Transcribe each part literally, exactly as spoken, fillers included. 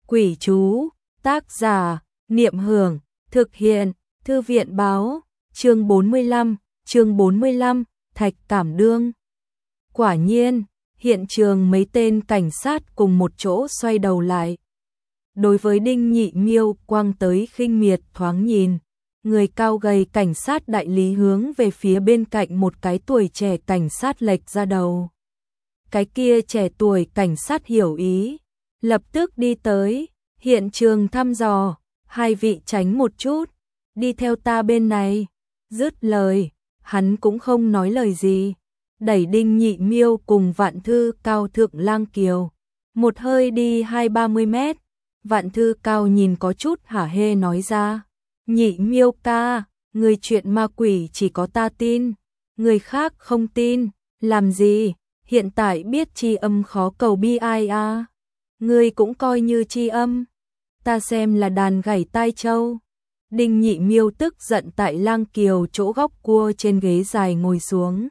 Quỷ chú, tác giả, Niệm Hưởng, thực hiện, Thư viện báo, chương bốn mươi lăm, chương bốn mươi lăm, Thạch Cảm Đương. Quả nhiên, hiện trường mấy tên cảnh sát cùng một chỗ xoay đầu lại. Đối với Đinh Nhị Miêu quăng tới khinh miệt thoáng nhìn, người cao gầy cảnh sát đại lý hướng về phía bên cạnh một cái tuổi trẻ cảnh sát lệch ra đầu. Cái kia trẻ tuổi cảnh sát hiểu ý, lập tức đi tới, hiện trường thăm dò, hai vị tránh một chút, đi theo ta bên này. Dứt lời, hắn cũng không nói lời gì, đẩy Đinh Nhị Miêu cùng Vạn Thư Cao thượng lang kiều, một hơi đi hai ba mươi mét. Vạn Thư Cao nhìn có chút hả hê nói ra, Nhị Miêu ca, người chuyện ma quỷ chỉ có ta tin, người khác không tin, làm gì, hiện tại biết tri âm khó cầu bi ai à, người cũng coi như tri âm, ta xem là đàn gảy tai trâu. Đinh Nhị Miêu tức giận tại lang kiều chỗ góc cua trên ghế dài ngồi xuống,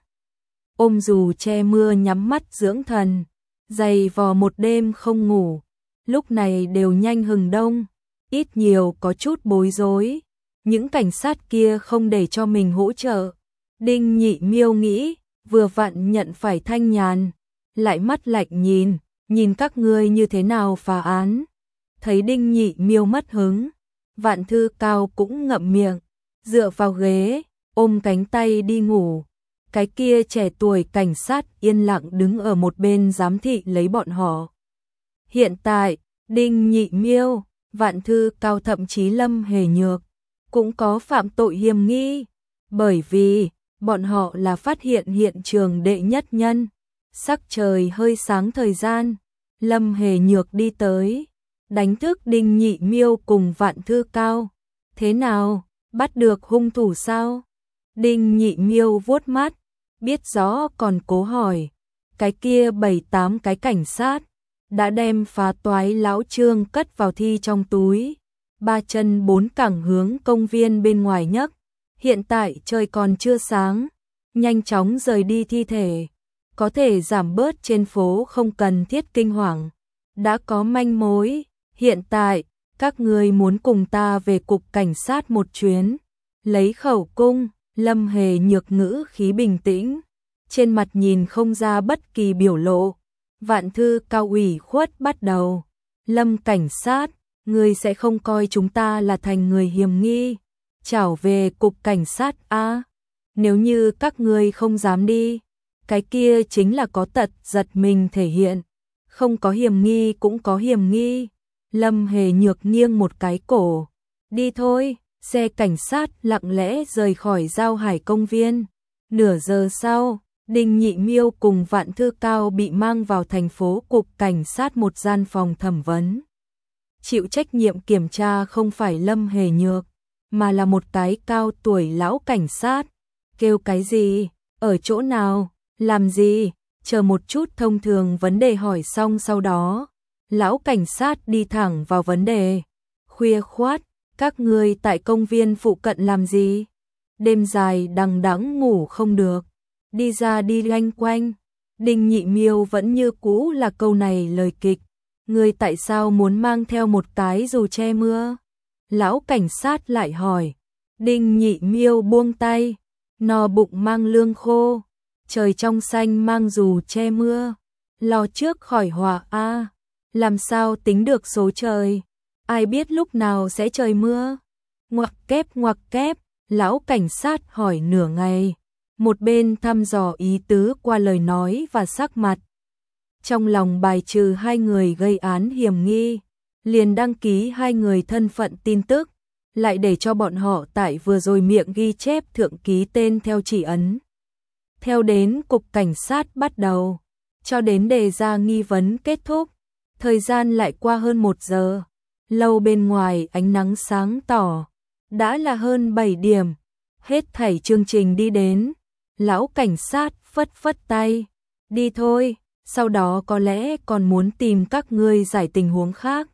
ôm dù che mưa nhắm mắt dưỡng thần, dày vò một đêm không ngủ, lúc này đều nhanh hừng đông, ít nhiều có chút bối rối. Những cảnh sát kia không để cho mình hỗ trợ. Đinh Nhị Miêu nghĩ, vừa vặn nhận phải thanh nhàn, lại mắt lạnh nhìn, nhìn các ngươi như thế nào phá án. Thấy Đinh Nhị Miêu mất hứng, Vạn Thư Cao cũng ngậm miệng, dựa vào ghế, ôm cánh tay đi ngủ. Cái kia trẻ tuổi cảnh sát yên lặng đứng ở một bên giám thị lấy bọn họ. Hiện tại, Đinh Nhị Miêu, Vạn Thư Cao thậm chí Lâm Hề Nhược cũng có phạm tội hiềm nghi, bởi vì bọn họ là phát hiện hiện trường đệ nhất nhân. Sắc trời hơi sáng thời gian, Lâm Hề Nhược đi tới, đánh thức Đinh Nhị Miêu cùng Vạn Thư Cao. Thế nào, bắt được hung thủ sao? Đinh Nhị Miêu vuốt mắt, biết rõ còn cố hỏi. Cái kia bảy tám cái cảnh sát đã đem phá toái lão Trương cất vào thi trong túi, ba chân bốn cẳng hướng công viên bên ngoài nhấc. Hiện tại trời còn chưa sáng, nhanh chóng rời đi thi thể, có thể giảm bớt trên phố không cần thiết kinh hoàng. Đã có manh mối, hiện tại các ngươi muốn cùng ta về cục cảnh sát một chuyến, lấy khẩu cung. Lâm Hề Nhược ngữ khí bình tĩnh, trên mặt nhìn không ra bất kỳ biểu lộ. Vạn Thư Cao ủy khuất bắt đầu, Lâm cảnh sát, ngươi sẽ không coi chúng ta là thành người hiềm nghi, trảo về cục cảnh sát a à? Nếu như các ngươi không dám đi, cái kia chính là có tật giật mình thể hiện, không có hiềm nghi cũng có hiềm nghi. Lâm Hề Nhược nghiêng một cái cổ, đi thôi. Xe cảnh sát lặng lẽ rời khỏi Giao Hải công viên. Nửa giờ sau, Đinh Nhị Miêu cùng Vạn Thư Cao bị mang vào thành phố cục cảnh sát một gian phòng thẩm vấn. Chịu trách nhiệm kiểm tra không phải Lâm Hề Nhược, mà là một cái cao tuổi lão cảnh sát. Kêu cái gì? Ở chỗ nào? Làm gì? Chờ một chút, thông thường vấn đề hỏi xong sau đó, lão cảnh sát đi thẳng vào vấn đề. Khuya khoát, các ngươi tại công viên phụ cận làm gì? Đêm dài đằng đẵng ngủ không được, đi ra đi loanh quanh. Đinh Nhị Miêu vẫn như cũ là câu này lời kịch. Ngươi tại sao muốn mang theo một cái dù che mưa? Lão cảnh sát lại hỏi. Đinh Nhị Miêu buông tay, no bụng mang lương khô, trời trong xanh mang dù che mưa, lo trước khỏi họa a. À, làm sao tính được số trời? Ai biết lúc nào sẽ trời mưa? Ngoặc kép ngoặc kép, lão cảnh sát hỏi nửa ngày, một bên thăm dò ý tứ qua lời nói và sắc mặt. Trong lòng bài trừ hai người gây án hiểm nghi, liền đăng ký hai người thân phận tin tức, lại để cho bọn họ tại vừa rồi miệng ghi chép thượng ký tên theo chỉ ấn. Theo đến cục cảnh sát bắt đầu, cho đến đề ra nghi vấn kết thúc, thời gian lại qua hơn một giờ. Lâu bên ngoài ánh nắng sáng tỏ, đã là hơn bảy điểm, hết thảy chương trình đi đến. Lão cảnh sát phất phất tay, đi thôi, sau đó có lẽ còn muốn tìm các ngươi giải tình huống khác.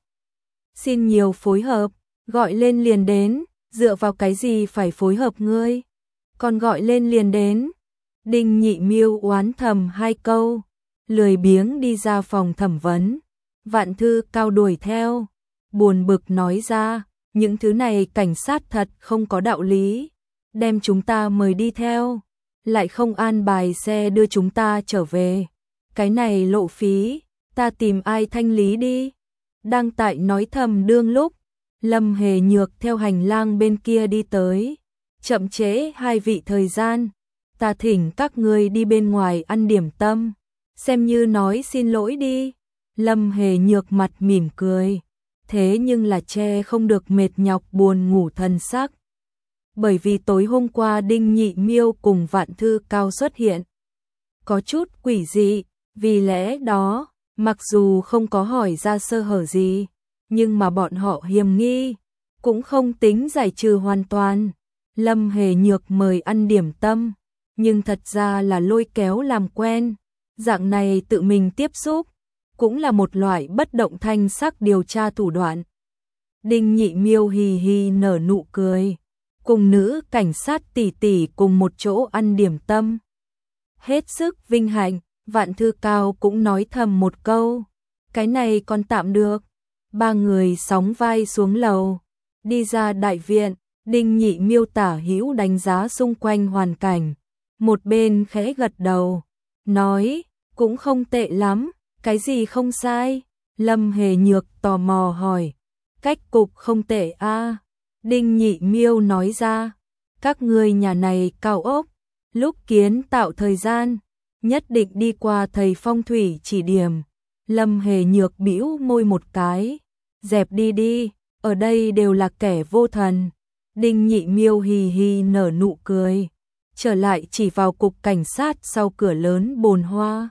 Xin nhiều phối hợp, gọi lên liền đến, dựa vào cái gì phải phối hợp ngươi? Còn gọi lên liền đến. Đinh Nhị Miêu oán thầm hai câu, lười biếng đi ra phòng thẩm vấn. Vạn Thư Cao đuổi theo, buồn bực nói ra, những thứ này cảnh sát thật không có đạo lý, đem chúng ta mời đi theo, lại không an bài xe đưa chúng ta trở về. Cái này lộ phí, ta tìm ai thanh lý đi. Đang tại nói thầm đương lúc, Lâm Hề Nhược theo hành lang bên kia đi tới. Chậm trễ hai vị thời gian, ta thỉnh các ngươi đi bên ngoài ăn điểm tâm, xem như nói xin lỗi đi. Lâm Hề Nhược mặt mỉm cười, thế nhưng là che không được mệt nhọc buồn ngủ thần sắc. Bởi vì tối hôm qua Đinh Nhị Miêu cùng Vạn Thư Cao xuất hiện, có chút quỷ dị, vì lẽ đó, mặc dù không có hỏi ra sơ hở gì, nhưng mà bọn họ hiềm nghi, cũng không tính giải trừ hoàn toàn. Lâm Hề Nhược mời ăn điểm tâm, nhưng thật ra là lôi kéo làm quen, dạng này tự mình tiếp xúc, cũng là một loại bất động thanh sắc điều tra thủ đoạn. Đinh Nhị Miêu hì hì nở nụ cười, cùng nữ cảnh sát tỷ tỷ cùng một chỗ ăn điểm tâm. Hết sức vinh hạnh, Vạn Thư Cao cũng nói thầm một câu, cái này còn tạm được. Ba người sóng vai xuống lầu, đi ra đại viện. Đinh Nhị Miêu tả hữu đánh giá xung quanh hoàn cảnh, một bên khẽ gật đầu, nói, cũng không tệ lắm, cái gì không sai. Lâm Hề Nhược tò mò hỏi, cách cục không tệ a à? Đinh Nhị Miêu nói ra, các ngươi nhà này cao ốc, lúc kiến tạo thời gian, nhất định đi qua thầy phong thủy chỉ điểm. Lâm Hề Nhược bĩu môi một cái, dẹp đi đi, ở đây đều là kẻ vô thần. Đinh Nhị Miêu hì hì nở nụ cười, trở lại chỉ vào cục cảnh sát sau cửa lớn Bồn Hoa.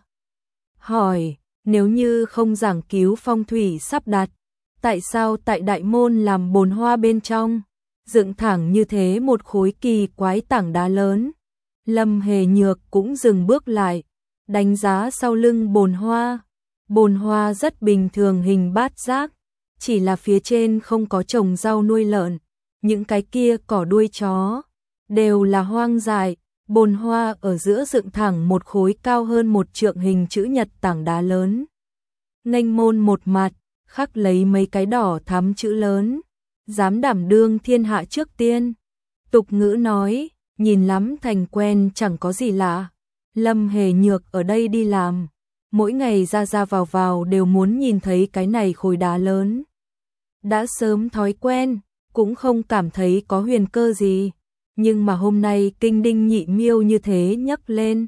Hỏi, nếu như không giảng cứu phong thủy sắp đặt, tại sao tại đại môn làm Bồn Hoa bên trong, dựng thẳng như thế một khối kỳ quái tảng đá lớn? Lâm Hề Nhược cũng dừng bước lại, đánh giá sau lưng Bồn Hoa. Bồn Hoa rất bình thường hình bát giác, chỉ là phía trên không có trồng rau nuôi lợn. Những cái kia cỏ đuôi chó đều là hoang dại. Bồn Hoa ở giữa dựng thẳng một khối cao hơn một trượng hình chữ nhật tảng đá lớn. Nghênh môn một mặt, khắc lấy mấy cái đỏ thắm chữ lớn, dám đảm đương thiên hạ trước tiên. Tục ngữ nói, nhìn lắm thành quen chẳng có gì lạ. Lâm Hề Nhược ở đây đi làm, mỗi ngày ra ra vào vào đều muốn nhìn thấy cái này khối đá lớn. Đã sớm thói quen, cũng không cảm thấy có huyền cơ gì, nhưng mà hôm nay kinh Đinh Nhị Miêu như thế nhấc lên.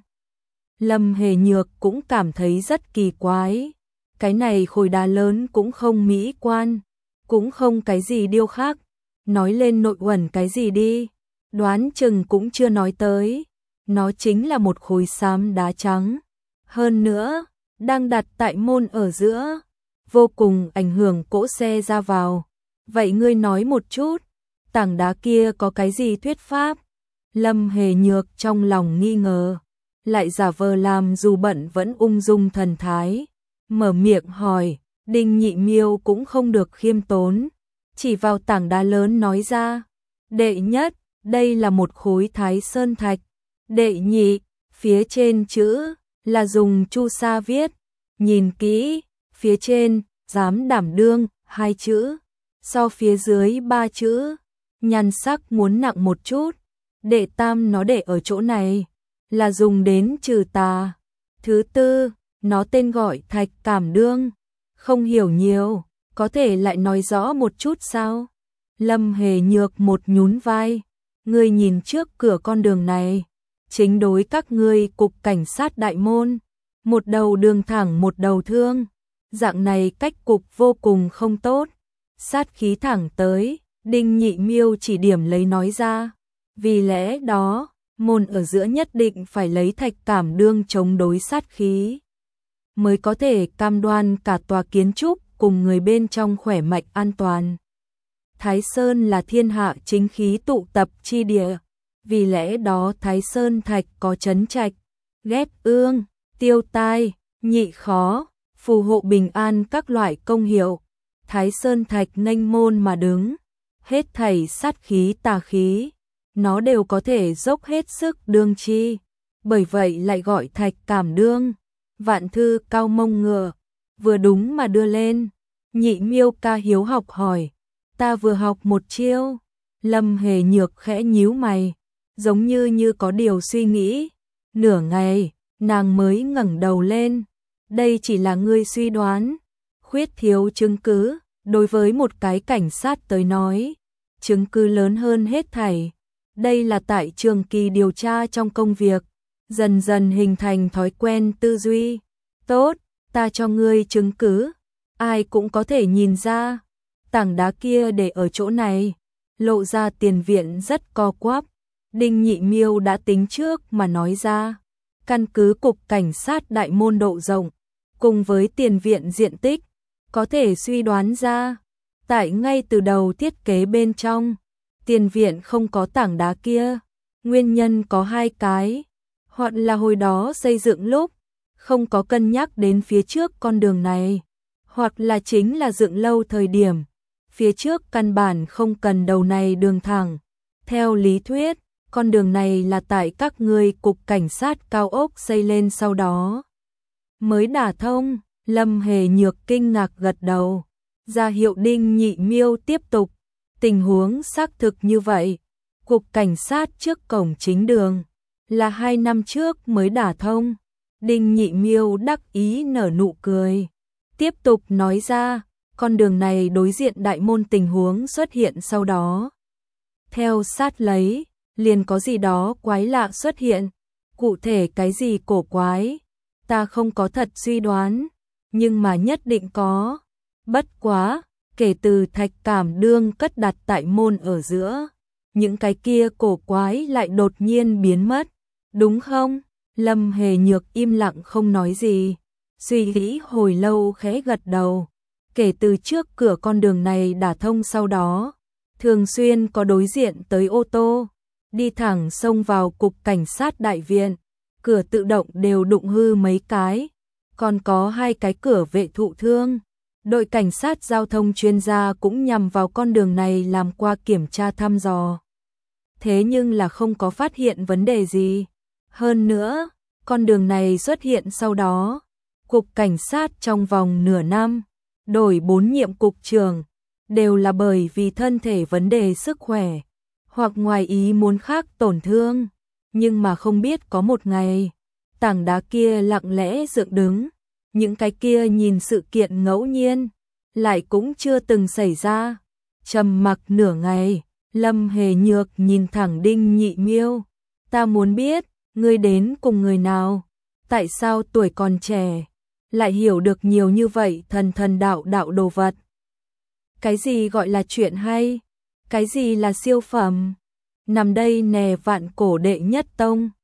Lâm Hề Nhược cũng cảm thấy rất kỳ quái, cái này khối đá lớn cũng không mỹ quan, cũng không cái gì điêu khắc, nói lên nội uẩn cái gì đi, đoán chừng cũng chưa nói tới, nó chính là một khối xám đá trắng. Hơn nữa, đang đặt tại môn ở giữa, vô cùng ảnh hưởng cỗ xe ra vào. Vậy ngươi nói một chút, tảng đá kia có cái gì thuyết pháp? Lâm Hề Nhược trong lòng nghi ngờ, lại giả vờ làm dù bận vẫn ung dung thần thái, mở miệng hỏi. Đinh Nhị Miêu cũng không được khiêm tốn, chỉ vào tảng đá lớn nói ra, đệ nhất, đây là một khối Thái Sơn thạch, đệ nhị, phía trên chữ là dùng chu sa viết, nhìn kỹ, phía trên dám đảm đương hai chữ, so phía dưới ba chữ, nhan sắc muốn nặng một chút. Đệ tam nó để ở chỗ này là dùng đến trừ tà. Thứ tư, nó tên gọi Thạch Cảm Đương. Không hiểu nhiều, có thể lại nói rõ một chút sao? Lâm Hề Nhược một nhún vai, ngươi nhìn trước cửa con đường này, chính đối các ngươi cục cảnh sát đại môn, một đầu đường thẳng một đầu thương, dạng này cách cục vô cùng không tốt. Sát khí thẳng tới, Đinh Nhị Miêu chỉ điểm lấy nói ra, vì lẽ đó, môn ở giữa nhất định phải lấy Thạch Cảm Đương chống đối sát khí, mới có thể cam đoan cả tòa kiến trúc cùng người bên trong khỏe mạnh an toàn. Thái Sơn là thiên hạ chính khí tụ tập chi địa, vì lẽ đó Thái Sơn thạch có trấn trạch, ghét ương, tiêu tai, nhị khó, phù hộ bình an các loại công hiệu. Thái Sơn thạch nghênh môn mà đứng, hết thảy sát khí tà khí, nó đều có thể dốc hết sức đương chi, bởi vậy lại gọi Thạch Cảm Đương. Vạn Thư Cao mông ngựa, vừa đúng mà đưa lên, Nhị Miêu ca hiếu học hỏi, ta vừa học một chiêu. Lâm Hề Nhược khẽ nhíu mày, giống như như có điều suy nghĩ. Nửa ngày, nàng mới ngẩng đầu lên. Đây chỉ là ngươi suy đoán, khuyết thiếu chứng cứ. Đối với một cái cảnh sát tới nói, chứng cứ lớn hơn hết thảy. Đây là tại trường kỳ điều tra trong công việc, dần dần hình thành thói quen tư duy. Tốt, ta cho ngươi chứng cứ. Ai cũng có thể nhìn ra, tảng đá kia để ở chỗ này, lộ ra tiền viện rất co quắp. Đinh Nhị Miêu đã tính trước mà nói ra, căn cứ cục cảnh sát đại môn độ rộng, cùng với tiền viện diện tích, có thể suy đoán ra, tại ngay từ đầu thiết kế bên trong, tiền viện không có tảng đá kia. Nguyên nhân có hai cái, hoặc là hồi đó xây dựng lúc, không có cân nhắc đến phía trước con đường này, hoặc là chính là dựng lâu thời điểm, phía trước căn bản không cần đầu này đường thẳng. Theo lý thuyết, con đường này là tại các ngươi cục cảnh sát cao ốc xây lên sau đó mới đả thông. Lâm Hề Nhược kinh ngạc gật đầu, ra hiệu Đinh Nhị Miêu tiếp tục. Tình huống xác thực như vậy, cục cảnh sát trước cổng chính đường là hai năm trước mới đả thông. Đinh Nhị Miêu đắc ý nở nụ cười, tiếp tục nói ra, con đường này đối diện đại môn tình huống xuất hiện sau đó. Theo sát lấy, liền có gì đó quái lạ xuất hiện, cụ thể cái gì cổ quái, ta không có thật suy đoán, nhưng mà nhất định có. Bất quá, kể từ thạch cảm đương cất đặt tại môn ở giữa, những cái kia cổ quái lại đột nhiên biến mất, đúng không? Lâm Hề Nhược im lặng không nói gì, suy nghĩ hồi lâu khẽ gật đầu. Kể từ trước cửa con đường này đả thông sau đó, thường xuyên có đối diện tới ô tô, đi thẳng xông vào cục cảnh sát đại viện, cửa tự động đều đụng hư mấy cái, còn có hai cái cửa vệ thụ thương. Đội cảnh sát giao thông chuyên gia cũng nhằm vào con đường này làm qua kiểm tra thăm dò. Thế nhưng là không có phát hiện vấn đề gì. Hơn nữa, con đường này xuất hiện sau đó, cục cảnh sát trong vòng nửa năm, đổi bốn nhiệm cục trưởng, đều là bởi vì thân thể vấn đề sức khỏe, hoặc ngoài ý muốn khác tổn thương. Nhưng mà không biết có một ngày, tảng đá kia lặng lẽ dựng đứng, những cái kia nhìn sự kiện ngẫu nhiên, lại cũng chưa từng xảy ra. Trầm mặc nửa ngày, Lâm Hề Nhược nhìn thẳng Đinh Nhị Miêu, ta muốn biết, ngươi đến cùng người nào, tại sao tuổi còn trẻ, lại hiểu được nhiều như vậy thần thần đạo đạo đồ vật. Cái gì gọi là chuyện hay, cái gì là siêu phẩm, nằm đây nè vạn cổ đệ nhất tông.